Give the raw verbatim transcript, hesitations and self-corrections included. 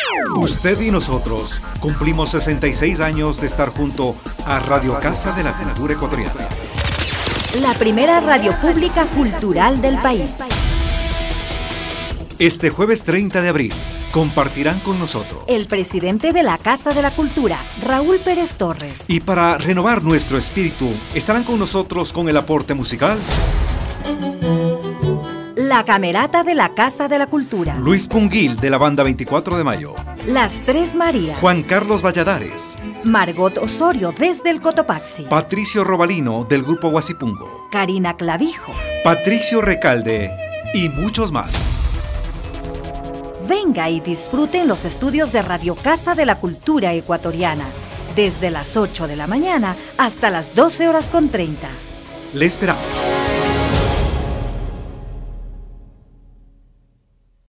Usted y nosotros cumplimos sesenta y seis años de estar junto a Radio Casa de la Cultura Ecuatoriana. La primera radio pública cultural del país. Este jueves treinta de abril compartirán con nosotros el presidente de la Casa de la Cultura, Raúl Pérez Torres. Y para renovar nuestro espíritu, estarán con nosotros con el aporte musical la Camerata de la Casa de la Cultura, Luis Punguil de la banda veinticuatro de mayo, Las Tres Marías, Juan Carlos Valladares, Margot Osorio desde el Cotopaxi, Patricio Robalino del grupo Guasipungo, Karina Clavijo, Patricio Recalde y muchos más. Venga y disfrute en los estudios de Radio Casa de la Cultura Ecuatoriana, desde las ocho de la mañana hasta las doce horas con treinta. Le esperamos.